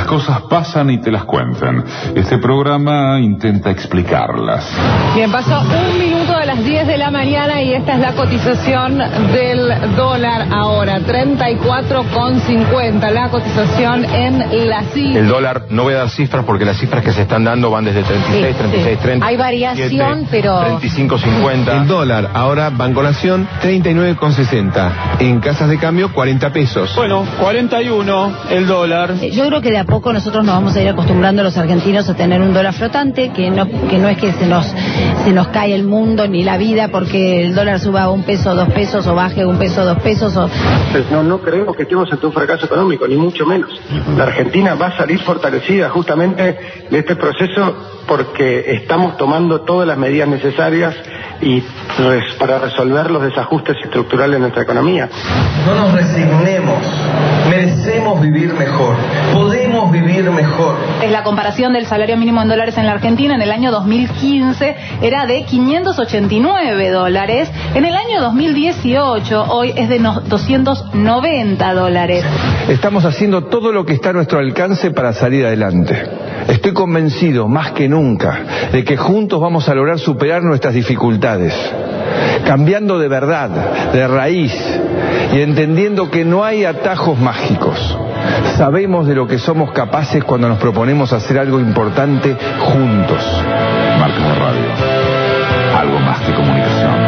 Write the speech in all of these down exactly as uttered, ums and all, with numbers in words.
cosas pasan y te las cuentan. Este programa intenta explicarlas. Bien, pasó un minuto de las diez de la mañana y esta es la cotización del dólar ahora, treinta y cuatro con cincuenta, la cotización en la C I. El dólar, no voy a dar cifras porque las cifras que se están dando van desde treinta y seis, sí, treinta y seis, sí. treinta. Hay variación, pero... treinta y cinco, cincuenta. El dólar, ahora Banco Nación, treinta y nueve con sesenta. En casas de cambio, cuarenta pesos. Bueno, cuarenta y uno el dólar. Yo creo que de a poco nosotros nos vamos a ir acostumbrando los argentinos a tener un dólar flotante, que no, que no es que se nos, se nos cae el mundo ni la vida porque el dólar suba a un peso, dos pesos, o baje un peso, dos pesos. O... No, no creemos que estemos ante un fracaso económico, ni mucho menos. La Argentina va a salir fortalecida justamente de este proceso porque estamos tomando todas las medidas necesarias y res, para resolver los desajustes estructurales de nuestra economía. No nos resignemos, merecemos vivir mejor, podemos vivir mejor. Es la comparación del salario mínimo en dólares en la Argentina. En el año dos mil quince era de quinientos ochenta y nueve dólares. En el año dos mil dieciocho, hoy es de no, doscientos noventa dólares. Estamos haciendo todo lo que está a nuestro alcance para salir adelante. Estoy convencido, más que nunca, de que juntos vamos a lograr superar nuestras dificultades, cambiando de verdad, de raíz, y entendiendo que no hay atajos mágicos. Sabemos de lo que somos capaces cuando nos proponemos hacer algo importante juntos. Marcas de Radio, algo más que comunicación.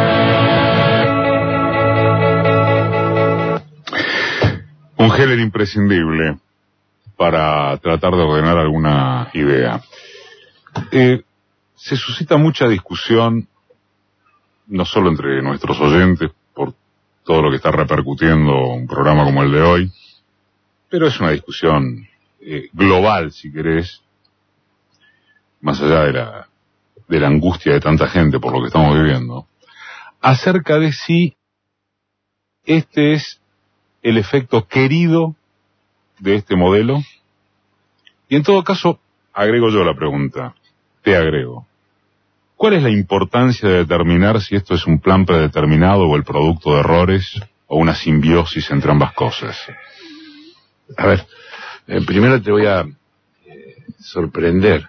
Un Heller imprescindible para tratar de ordenar alguna idea. Eh, se suscita mucha discusión, no solo entre nuestros oyentes, por todo lo que está repercutiendo un programa como el de hoy, pero es una discusión eh, global, si querés, más allá de la, de la angustia de tanta gente por lo que estamos viviendo, acerca de si este es el efecto querido de este modelo. Y en todo caso, agrego yo la pregunta, te agrego. ¿Cuál es la importancia de determinar si esto es un plan predeterminado o el producto de errores o una simbiosis entre ambas cosas? A ver, eh, primero te voy a eh, sorprender.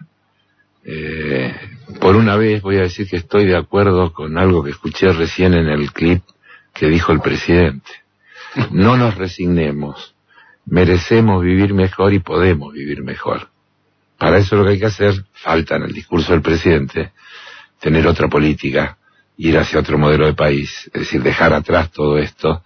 Eh, por una vez voy a decir que estoy de acuerdo con algo que escuché recién en el clip que dijo el presidente. No nos resignemos. Merecemos vivir mejor y podemos vivir mejor. Para eso lo que hay que hacer, falta en el discurso del presidente, tener otra política, ir hacia otro modelo de país, es decir, dejar atrás todo esto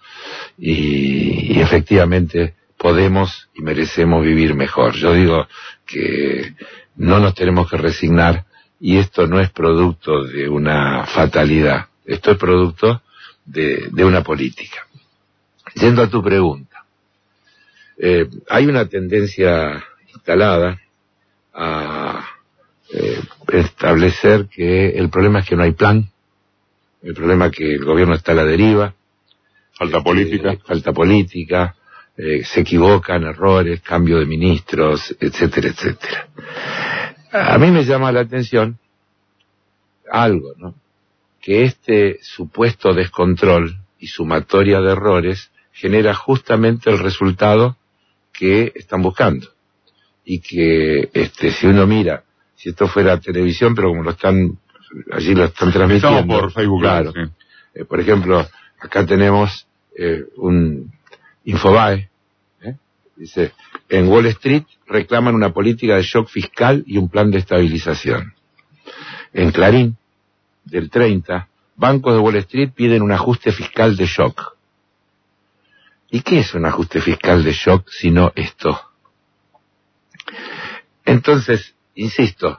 y, y efectivamente podemos y merecemos vivir mejor. Yo digo que no nos tenemos que resignar y esto no es producto de una fatalidad, esto es producto de, de una política. Yendo a tu pregunta, eh, hay una tendencia instalada a eh, establecer que el problema es que no hay plan, el problema es que el gobierno está a la deriva, falta política, eh, falta política, eh, se equivocan, errores, cambio de ministros, etcétera, etcétera. A mí me llama la atención algo, ¿no? Que este supuesto descontrol y sumatoria de errores genera justamente el resultado que están buscando. Y que este si uno mira, si esto fuera televisión, pero como lo están, allí lo están transmitiendo. Estamos por Facebook, claro. Sí. Eh, por ejemplo, acá tenemos eh, un Infobae, ¿eh? Dice, en Wall Street reclaman una política de shock fiscal y un plan de estabilización. En Clarín, del treinta, bancos de Wall Street piden un ajuste fiscal de shock. ¿Y qué es un ajuste fiscal de shock sino esto? Entonces, insisto,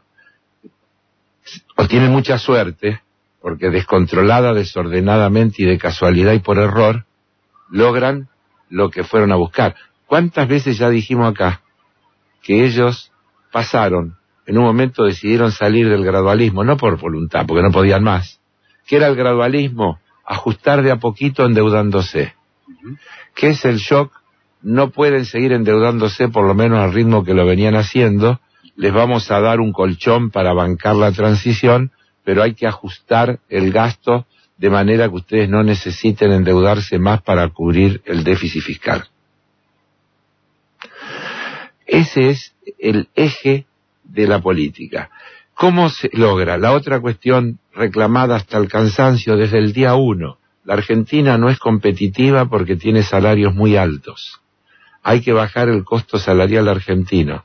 o tienen mucha suerte, porque descontrolada, desordenadamente y de casualidad y por error, logran lo que fueron a buscar. ¿Cuántas veces ya dijimos acá que ellos pasaron, en un momento decidieron salir del gradualismo, no por voluntad, porque no podían más? ¿Qué era el gradualismo? Ajustar de a poquito endeudándose. Uh-huh. ¿Qué es el shock? No pueden seguir endeudándose por lo menos al ritmo que lo venían haciendo, les vamos a dar un colchón para bancar la transición, pero hay que ajustar el gasto de manera que ustedes no necesiten endeudarse más para cubrir el déficit fiscal. Ese es el eje de la política. ¿Cómo se logra? La otra cuestión reclamada hasta el cansancio desde el día uno. La Argentina no es competitiva porque tiene salarios muy altos. Hay que bajar el costo salarial argentino.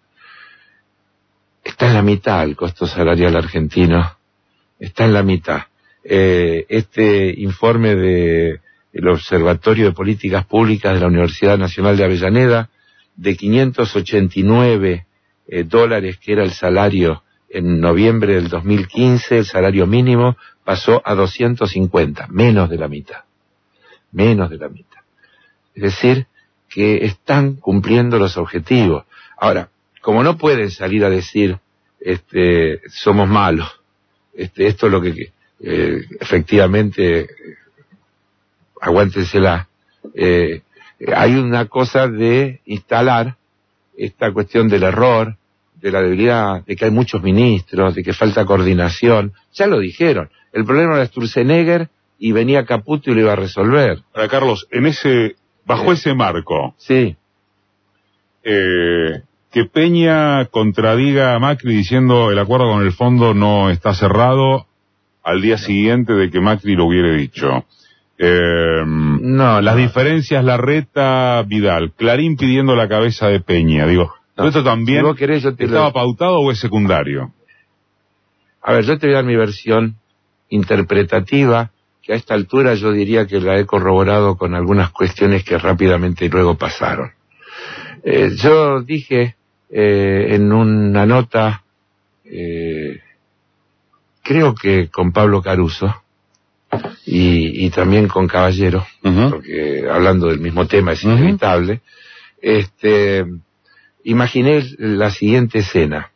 Está en la mitad el costo salarial argentino. Está en la mitad. Eh, este informe de el Observatorio de Políticas Públicas de la Universidad Nacional de Avellaneda, de quinientos ochenta y nueve eh, dólares, que era el salario en noviembre del dos mil quince, el salario mínimo pasó a doscientos cincuenta, menos de la mitad. Menos de la mitad. Es decir, que están cumpliendo los objetivos. Ahora, como no pueden salir a decir, este, somos malos, este, esto es lo que, eh, efectivamente, eh, aguántensela, eh, hay una cosa de instalar esta cuestión del error, de la debilidad, de que hay muchos ministros, de que falta coordinación. Ya lo dijeron, el problema era Sturzenegger y venía Caputo y lo iba a resolver. Para Carlos, en ese, bajo eh, ese marco, sí, eh, que Peña contradiga a Macri diciendo el acuerdo con el fondo no está cerrado al día siguiente de que Macri lo hubiera dicho. Eh, no, las no. diferencias Larreta, Vidal, Clarín pidiendo la cabeza de Peña, digo, No, ¿esto también si vos querés, yo te estaba lo... pautado o es secundario? A ver, yo te voy a dar mi versión interpretativa, que a esta altura yo diría que la he corroborado con algunas cuestiones que rápidamente luego pasaron. Eh, yo dije eh, en una nota, eh, creo que con Pablo Caruso y, y también con Caballero, uh-huh. porque hablando del mismo tema es inevitable, uh-huh. este, imaginé la siguiente escena.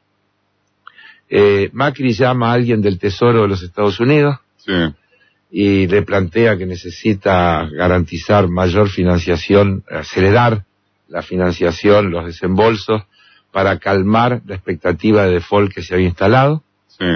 Eh, Macri llama a alguien del Tesoro de los Estados Unidos, sí. y le plantea que necesita garantizar mayor financiación, acelerar la financiación, los desembolsos, para calmar la expectativa de default que se había instalado. Sí.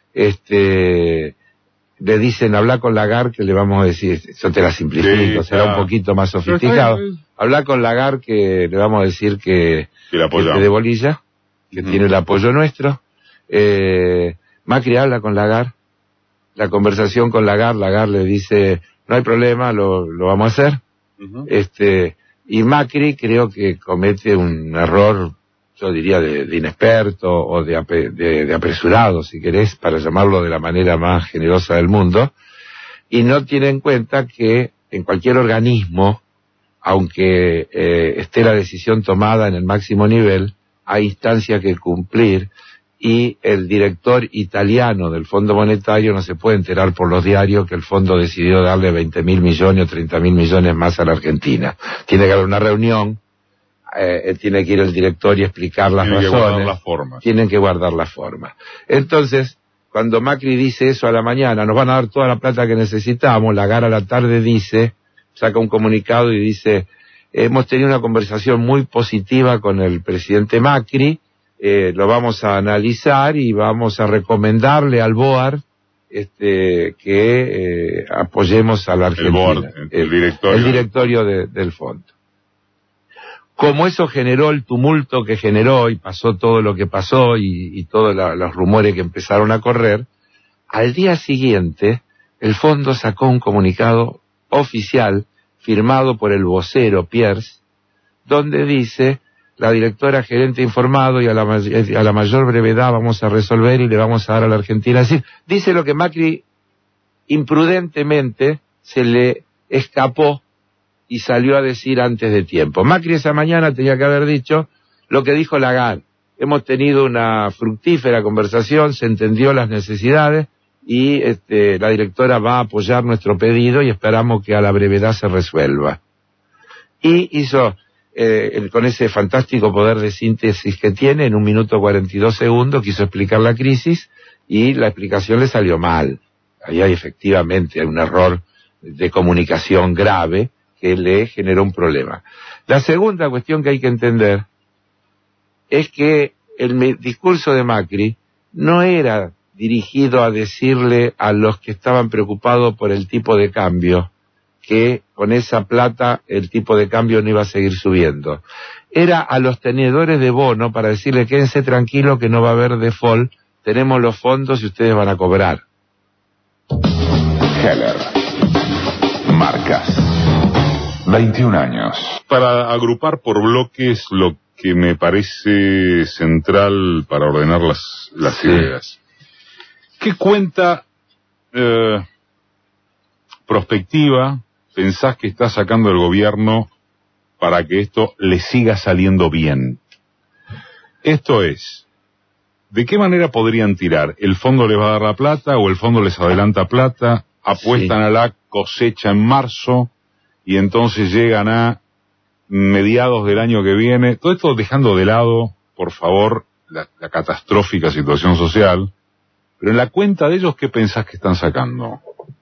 Este, le dicen, habla con Lagarde, que le vamos a decir, yo te la simplifico, sí, será claro. un poquito más sofisticado. Habla con Lagarde, que le vamos a decir que, que, que te de bolilla, que uh-huh. tiene el apoyo nuestro. Eh, Macri habla con Lagarde, la conversación con Lagarde, Lagarde le dice, no hay problema, lo, lo vamos a hacer. Uh-huh. Este, y Macri creo que comete un error, yo diría, de, de inexperto o de, de, de apresurado, si querés, para llamarlo de la manera más generosa del mundo, y no tiene en cuenta que en cualquier organismo, aunque eh, esté la decisión tomada en el máximo nivel, hay instancias que cumplir, y el director italiano del Fondo Monetario no se puede enterar por los diarios que el fondo decidió darle veinte mil millones o treinta mil millones más a la Argentina. Tiene que haber una reunión, eh, tiene que ir el director y explicar las Tienen razones. Que guardar las formas. Tienen que guardar las formas. Entonces, cuando Macri dice eso a la mañana, nos van a dar toda la plata que necesitamos, Lagarde a la tarde dice, saca un comunicado y dice, hemos tenido una conversación muy positiva con el presidente Macri, Eh, lo vamos a analizar y vamos a recomendarle al BOAR este, que eh, apoyemos a la Argentina. El BOAR, el, el directorio, el directorio de, del fondo. Como eso generó el tumulto que generó y pasó todo lo que pasó y, y todos la, los rumores que empezaron a correr, al día siguiente el fondo sacó un comunicado oficial firmado por el vocero Pierce, donde dice: la directora gerente informado y a la, a la mayor brevedad vamos a resolver y le vamos a dar a la Argentina. Es decir, dice lo que Macri imprudentemente se le escapó y salió a decir antes de tiempo. Macri esa mañana tenía que haber dicho lo que dijo Lagarde. Hemos tenido una fructífera conversación, se entendió las necesidades y este, la directora va a apoyar nuestro pedido y esperamos que a la brevedad se resuelva. Y hizo... Eh, con ese fantástico poder de síntesis que tiene, en un minuto cuarenta y dos segundos quiso explicar la crisis y la explicación le salió mal. Ahí hay efectivamente un error de comunicación grave que le generó un problema. La segunda cuestión que hay que entender es que el discurso de Macri no era dirigido a decirle a los que estaban preocupados por el tipo de cambio que con esa plata el tipo de cambio no iba a seguir subiendo. Era a los tenedores de bono para decirle quédense tranquilos que no va a haber default, tenemos los fondos y ustedes van a cobrar. Heller. Marcas. veintiún años. Para agrupar por bloques lo que me parece central para ordenar las, las sí. ideas. ¿Qué cuenta eh, prospectiva pensás que está sacando el gobierno para que esto le siga saliendo bien? Esto es, ¿de qué manera podrían tirar? ¿El fondo les va a dar la plata o el fondo les adelanta plata? Apuestan sí. a la cosecha en marzo y entonces llegan a mediados del año que viene. Todo esto dejando de lado, por favor, la, la catastrófica situación social. Pero en la cuenta de ellos, ¿qué pensás que están sacando?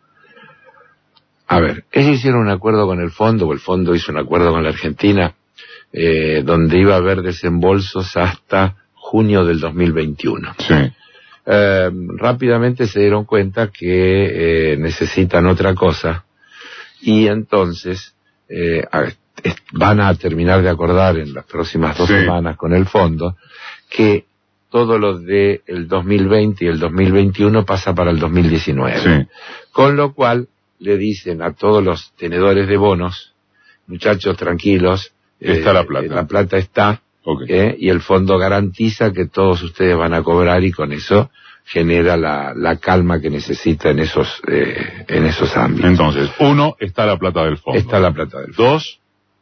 A ver, ellos hicieron un acuerdo con el fondo, o el fondo hizo un acuerdo con la Argentina, eh, donde iba a haber desembolsos hasta junio del dos mil veintiuno. Sí. Eh, rápidamente se dieron cuenta que eh, necesitan otra cosa, y entonces eh, a, van a terminar de acordar en las próximas dos sí. semanas con el fondo que todo lo de el dos mil veinte y el dos mil veintiuno pasa para el dos mil diecinueve. Sí. Con lo cual le dicen a todos los tenedores de bonos, muchachos tranquilos, está eh, la plata. La plata está, okay. eh, y el fondo garantiza que todos ustedes van a cobrar y con eso genera la, la calma que necesita en esos eh, en esos ámbitos. Entonces, uno, está la plata del fondo. Está la plata del fondo. Dos,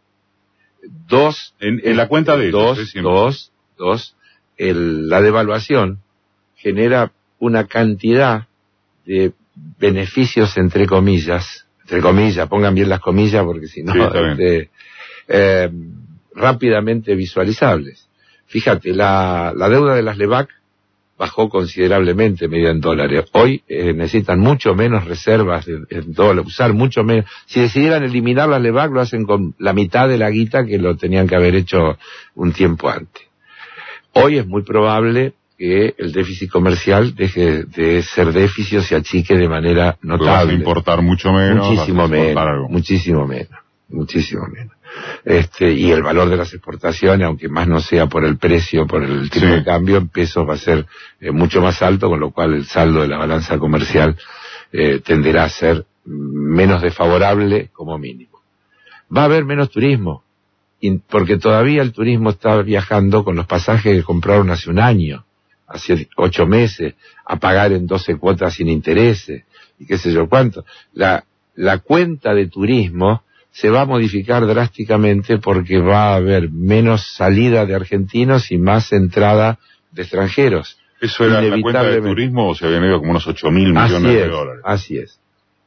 dos en, en la cuenta de dos, ellos, dos, dos, el, la devaluación genera una cantidad de beneficios entre comillas, entre comillas, pongan bien las comillas porque si no, sí, este, eh, rápidamente visualizables. Fíjate, la, la deuda de las LEVAC bajó considerablemente medida en dólares. Hoy eh, necesitan mucho menos reservas en, en dólares, usar mucho menos. Si decidieran eliminar las LEVAC lo hacen con la mitad de la guita que lo tenían que haber hecho un tiempo antes. Hoy es muy probable que el déficit comercial deje de ser déficit o se achique de manera notable. Vas a importar mucho menos. Muchísimo menos, muchísimo menos, muchísimo menos. Este, y el valor de las exportaciones, aunque más no sea por el precio, por el tipo sí. de cambio, en pesos va a ser eh, mucho más alto, con lo cual el saldo de la balanza comercial eh, tenderá a ser menos desfavorable como mínimo. Va a haber menos turismo, porque todavía el turismo está viajando con los pasajes que compraron hace un año, hace ocho meses, a pagar en doce cuotas sin intereses, y qué sé yo cuánto. La, la cuenta de turismo se va a modificar drásticamente porque va a haber menos salida de argentinos y más entrada de extranjeros. ¿Eso era la cuenta de turismo o se habían ido como unos ocho mil millones es, de dólares? Así es.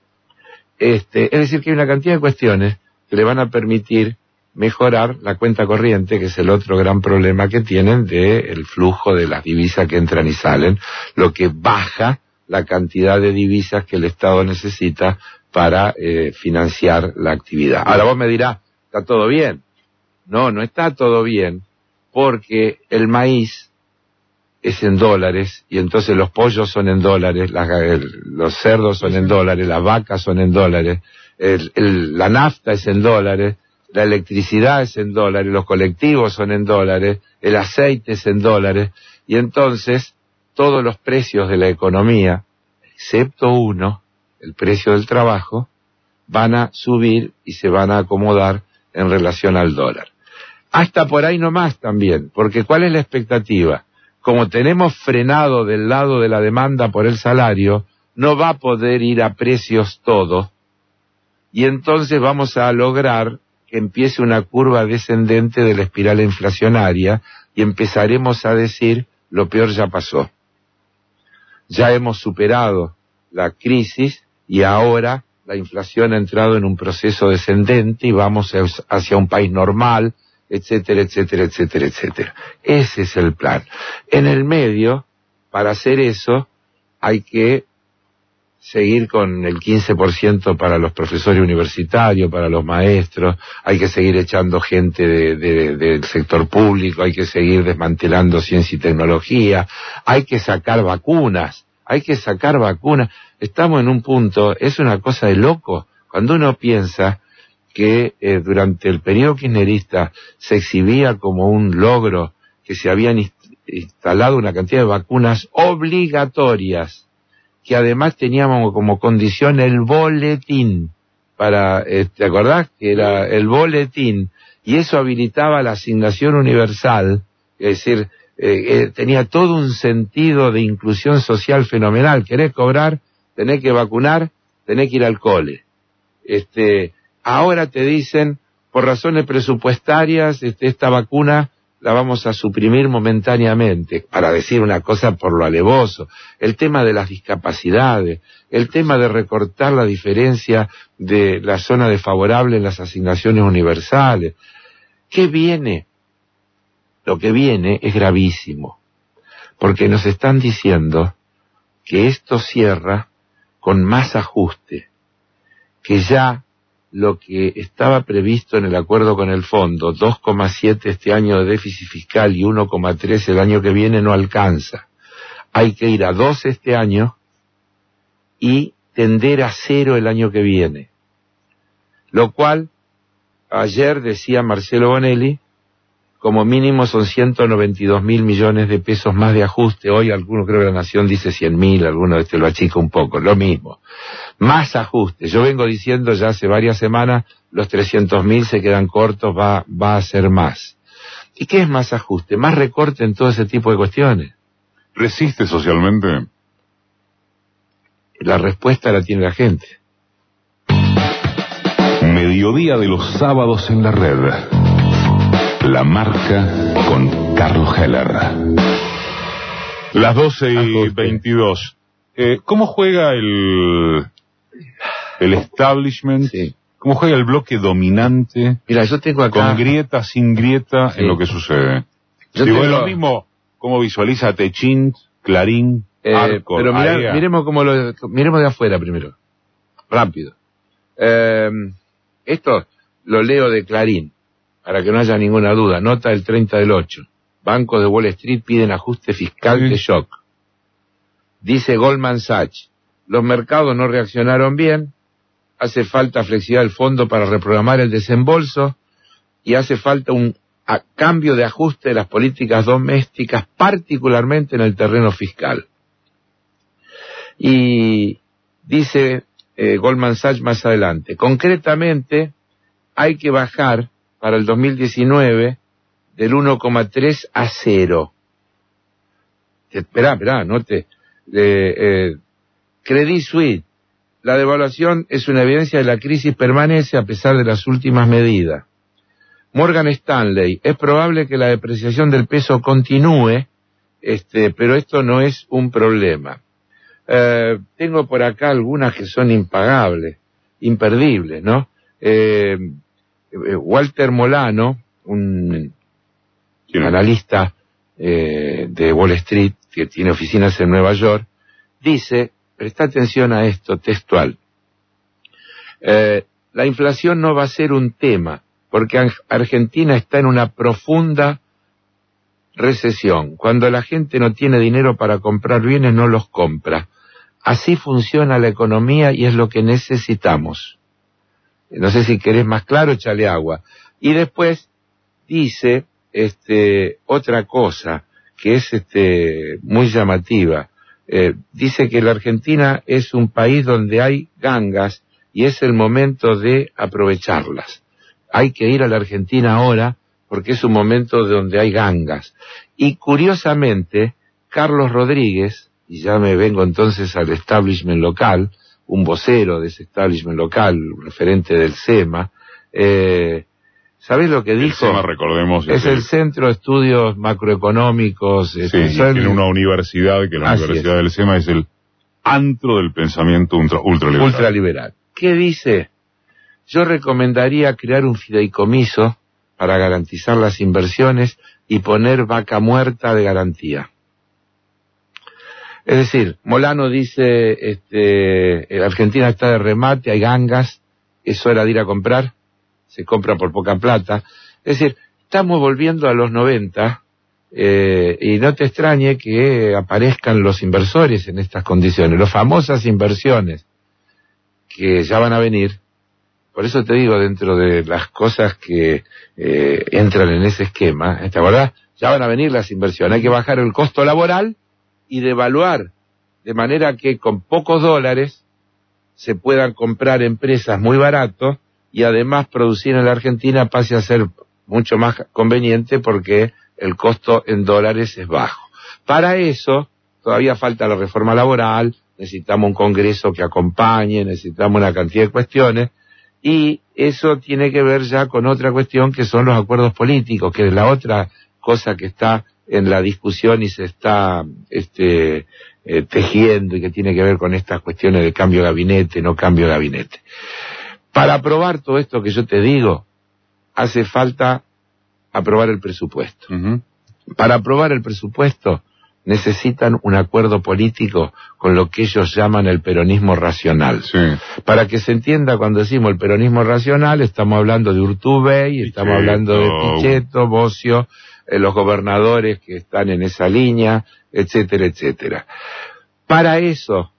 Este, es decir, que hay una cantidad de cuestiones que le van a permitir mejorar la cuenta corriente, que es el otro gran problema que tienen del flujo de las divisas que entran y salen, lo que baja la cantidad de divisas que el Estado necesita para eh, financiar la actividad. Ahora vos me dirás, ¿está todo bien? No, no está todo bien, porque el maíz es en dólares, y entonces los pollos son en dólares, las, el, los cerdos son en dólares, las vacas son en dólares, el, el, la nafta es en dólares, la electricidad es en dólares, los colectivos son en dólares, el aceite es en dólares, y entonces todos los precios de la economía, excepto uno, el precio del trabajo, van a subir y se van a acomodar en relación al dólar. Hasta por ahí nomás también, porque ¿cuál es la expectativa? Como tenemos frenado del lado de la demanda por el salario, no va a poder ir a precios todo, y entonces vamos a lograr que empiece una curva descendente de la espiral inflacionaria y empezaremos a decir lo peor ya pasó. Ya hemos superado la crisis y ahora la inflación ha entrado en un proceso descendente y vamos hacia un país normal, etcétera, etcétera, etcétera, etcétera. Ese es el plan. En el medio, para hacer eso, hay que seguir con el quince por ciento para los profesores universitarios, para los maestros, hay que seguir echando gente de, de, del sector público, hay que seguir desmantelando ciencia y tecnología, hay que sacar vacunas, hay que sacar vacunas. Estamos en un punto, es una cosa de loco, Cuando uno piensa que eh, durante el periodo kirchnerista se exhibía como un logro que se habían inst instalado una cantidad de vacunas obligatorias, que además teníamos como condición el boletín, para, eh, ¿te acordás? Que era el boletín, y eso habilitaba la asignación universal, es decir, eh, eh, tenía todo un sentido de inclusión social fenomenal. Querés cobrar, tenés que vacunar, tenés que ir al cole. Este, ahora te dicen, por razones presupuestarias, este, esta vacuna la vamos a suprimir momentáneamente, para decir una cosa por lo alevoso. El tema de las discapacidades, el tema de recortar la diferencia de la zona desfavorable en las asignaciones universales. ¿Qué viene? Lo que viene es gravísimo, porque nos están diciendo que esto cierra con más ajuste, que ya lo que estaba previsto en el acuerdo con el fondo, dos coma siete este año de déficit fiscal y uno coma tres el año que viene, no alcanza. Hay que ir a dos este año y tender a cero el año que viene. Lo cual, ayer decía Marcelo Bonelli, como mínimo son ciento noventa y dos mil millones de pesos más de ajuste. Hoy algunos, creo que la Nación dice cien mil, algunos este lo achica un poco, lo mismo. Más ajuste. Yo vengo diciendo ya hace varias semanas, los trescientos mil se quedan cortos, va, va a ser más. ¿Y qué es más ajuste? Más recorte en todo ese tipo de cuestiones. ¿Resiste socialmente? La respuesta la tiene la gente. Mediodía de los sábados en la red. La marca con Carlos Heller. Las doce y veintidós. Eh, ¿Cómo juega el, el establishment? Sí. ¿Cómo juega el bloque dominante? Mira, yo tengo acá... Con grieta, sin grieta, sí, en lo que sucede. Yo Digo, tengo... es lo mismo cómo visualiza Techín, Clarín, eh, Arco, pero mira, Area. miremos cómo lo, miremos de afuera primero. Rápido. Eh, esto lo leo de Clarín, para que no haya ninguna duda. Nota del treinta del ocho. Bancos de Wall Street piden ajuste fiscal Sí. de shock. Dice Goldman Sachs, los mercados no reaccionaron bien, hace falta flexibilidad del fondo para reprogramar el desembolso y hace falta un a, cambio de ajuste de las políticas domésticas, particularmente en el terreno fiscal. Y dice eh, Goldman Sachs más adelante, concretamente hay que bajar para el dos mil diecinueve del uno coma tres a cero. Esperá, esperá, no te... Eh, eh, Credit Suisse, la devaluación es una evidencia de la crisis permanece a pesar de las últimas medidas. Morgan Stanley, es probable que la depreciación del peso continúe, este, pero esto no es un problema. Eh, tengo por acá algunas que son impagables, imperdibles, ¿no? Eh, Walter Molano, un analista eh, de Wall Street, que tiene oficinas en Nueva York, dice, presta atención a esto textual, eh, la inflación no va a ser un tema, porque Argentina está en una profunda recesión. Cuando la gente no tiene dinero para comprar bienes, no los compra. Así funciona la economía y es lo que necesitamos. No sé si querés más claro, échale agua. Y después dice este otra cosa que es este muy llamativa. Eh, dice que la Argentina es un país donde hay gangas y es el momento de aprovecharlas. Hay que ir a la Argentina ahora porque es un momento donde hay gangas. Y curiosamente, Carlos Rodríguez, y ya me vengo entonces al establishment local, un vocero de ese establishment local, referente del SEMA, eh, ¿sabés lo que dijo? El SEMA, recordemos, es el Centro de Estudios Macroeconómicos. Sí, este, y tiene una universidad, que la Así Universidad es. del SEMA es el antro del pensamiento ultra, ultraliberal. Ultraliberal. ¿Qué dice? Yo recomendaría crear un fideicomiso para garantizar las inversiones y poner vaca muerta de garantía. Es decir, Molano dice, este, Argentina está de remate, hay gangas, es hora de ir a comprar, se compra por poca plata. Es decir, estamos volviendo a los noventa, eh, y no te extrañe que aparezcan los inversores en estas condiciones. Las famosas inversiones que ya van a venir por eso te digo, dentro de las cosas que eh, entran en ese esquema, ¿te acordás? Ya van a venir las inversiones, hay que bajar el costo laboral y devaluar, de manera que con pocos dólares se puedan comprar empresas muy baratos y además producir en la Argentina pase a ser mucho más conveniente porque el costo en dólares es bajo. Para eso todavía falta la reforma laboral, necesitamos un Congreso que acompañe, necesitamos una cantidad de cuestiones, y eso tiene que ver ya con otra cuestión que son los acuerdos políticos, que es la otra cosa que está en la discusión y se está este, eh, tejiendo y que tiene que ver con estas cuestiones de cambio de gabinete, no cambio de gabinete. Para aprobar todo esto que yo te digo, hace falta aprobar el presupuesto. Uh-huh. Para aprobar el presupuesto necesitan un acuerdo político con lo que ellos llaman el peronismo racional. Sí. Para que se entienda, cuando decimos el peronismo racional, estamos hablando de Urtubey, estamos hablando de Pichetto, Bocio, eh, los gobernadores que están en esa línea, etcétera, etcétera. Para eso,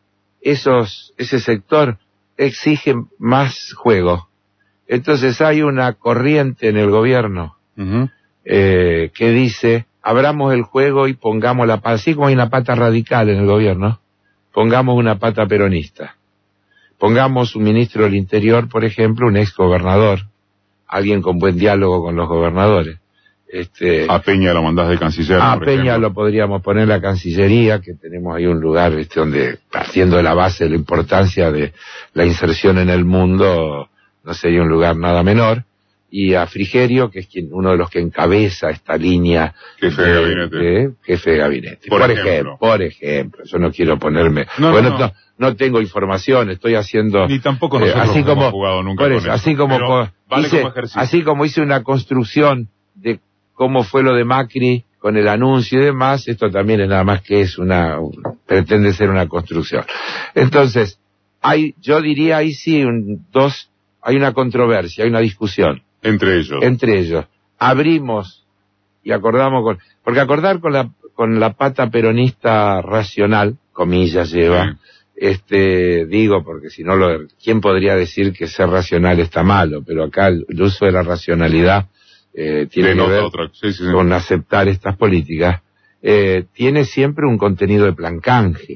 esos, ese sector exige más juego. Entonces hay una corriente en el gobierno uh-huh. eh, que dice, abramos el juego y pongamos la pata, así como hay una pata radical en el gobierno, pongamos una pata peronista. Pongamos un ministro del Interior, por ejemplo, un ex gobernador, alguien con buen diálogo con los gobernadores. Este, a Peña lo mandás de canciller. A Peña ejemplo. Lo podríamos poner en la Cancillería, que tenemos ahí un lugar este, donde, partiendo de la base de la importancia de la inserción en el mundo, no sería un lugar nada menor. Y a Frigerio, que es quien, uno de los que encabeza esta línea. Jefe de, de gabinete. De, jefe de gabinete. Por, por ejemplo. ejemplo. Por ejemplo. Yo no quiero ponerme. No, bueno, no, no. no, no tengo información, estoy haciendo. Ni tampoco nosotros eh, así como, hemos jugado nunca por con eso, eso. Así como, Vale hice, como ejercicio. así como hice una construcción de cómo fue lo de Macri con el anuncio y demás, esto también es nada más que es una, pretende ser una construcción. Entonces, hay, yo diría ahí sí, un, dos, hay una controversia, hay una discusión. Entre ellos. Entre ellos. Abrimos y acordamos con, porque acordar con la, con la pata peronista racional, comillas lleva, sí. este, digo, porque si no lo, ¿quién podría decir que ser racional está malo? Pero acá el, el uso de la racionalidad, eh, tiene que ver otra. Sí, sí, sí. con aceptar estas políticas, eh, tiene siempre un contenido de plan canje.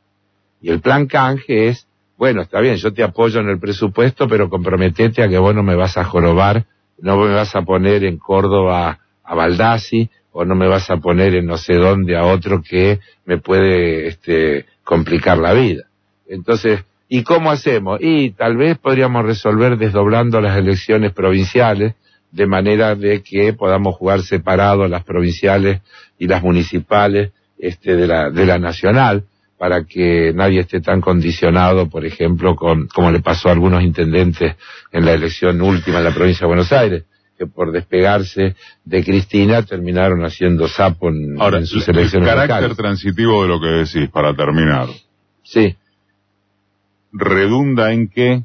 Y el plan canje es, bueno, está bien, yo te apoyo en el presupuesto, pero comprometete a que vos no me vas a jorobar, no me vas a poner en Córdoba a Baldassi, o no me vas a poner en no sé dónde a otro que me puede este, complicar la vida. Entonces, ¿y cómo hacemos? Y tal vez podríamos resolver desdoblando las elecciones provinciales, de manera de que podamos jugar separados las provinciales y las municipales este, de la, de la nacional, para que nadie esté tan condicionado, por ejemplo, con como le pasó a algunos intendentes en la elección última en la provincia de Buenos Aires, que por despegarse de Cristina terminaron haciendo sapo en, Ahora, en sus elecciones locales. El carácter locales. transitivo de lo que decís, para terminar. Sí. Redunda en que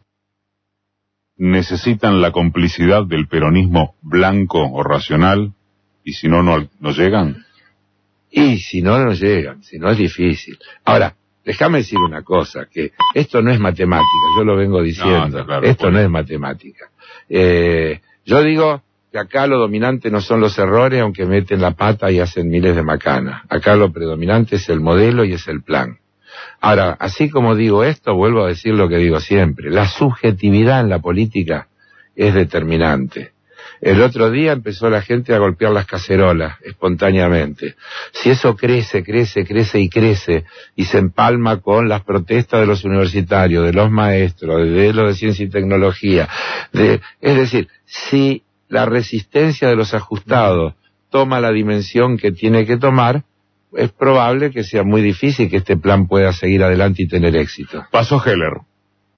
necesitan la complicidad del peronismo blanco o racional, y si no, no, no llegan. Y si no, no llegan, si no es difícil. Ahora, déjame decir una cosa, que esto no es matemática, yo lo vengo diciendo, no, claro, esto pues. no es matemática. Eh, yo digo que acá lo dominante no son los errores, aunque meten la pata y hacen miles de macanas. Acá lo predominante es el modelo y es el plan. Ahora, así como digo esto, vuelvo a decir lo que digo siempre, la subjetividad en la política es determinante. El otro día empezó la gente a golpear las cacerolas espontáneamente. Si eso crece, crece, crece y crece y se empalma con las protestas de los universitarios, de los maestros, de los de ciencia y tecnología, de, es decir, si la resistencia de los ajustados toma la dimensión que tiene que tomar, es probable que sea muy difícil que este plan pueda seguir adelante y tener éxito. Paso Heller.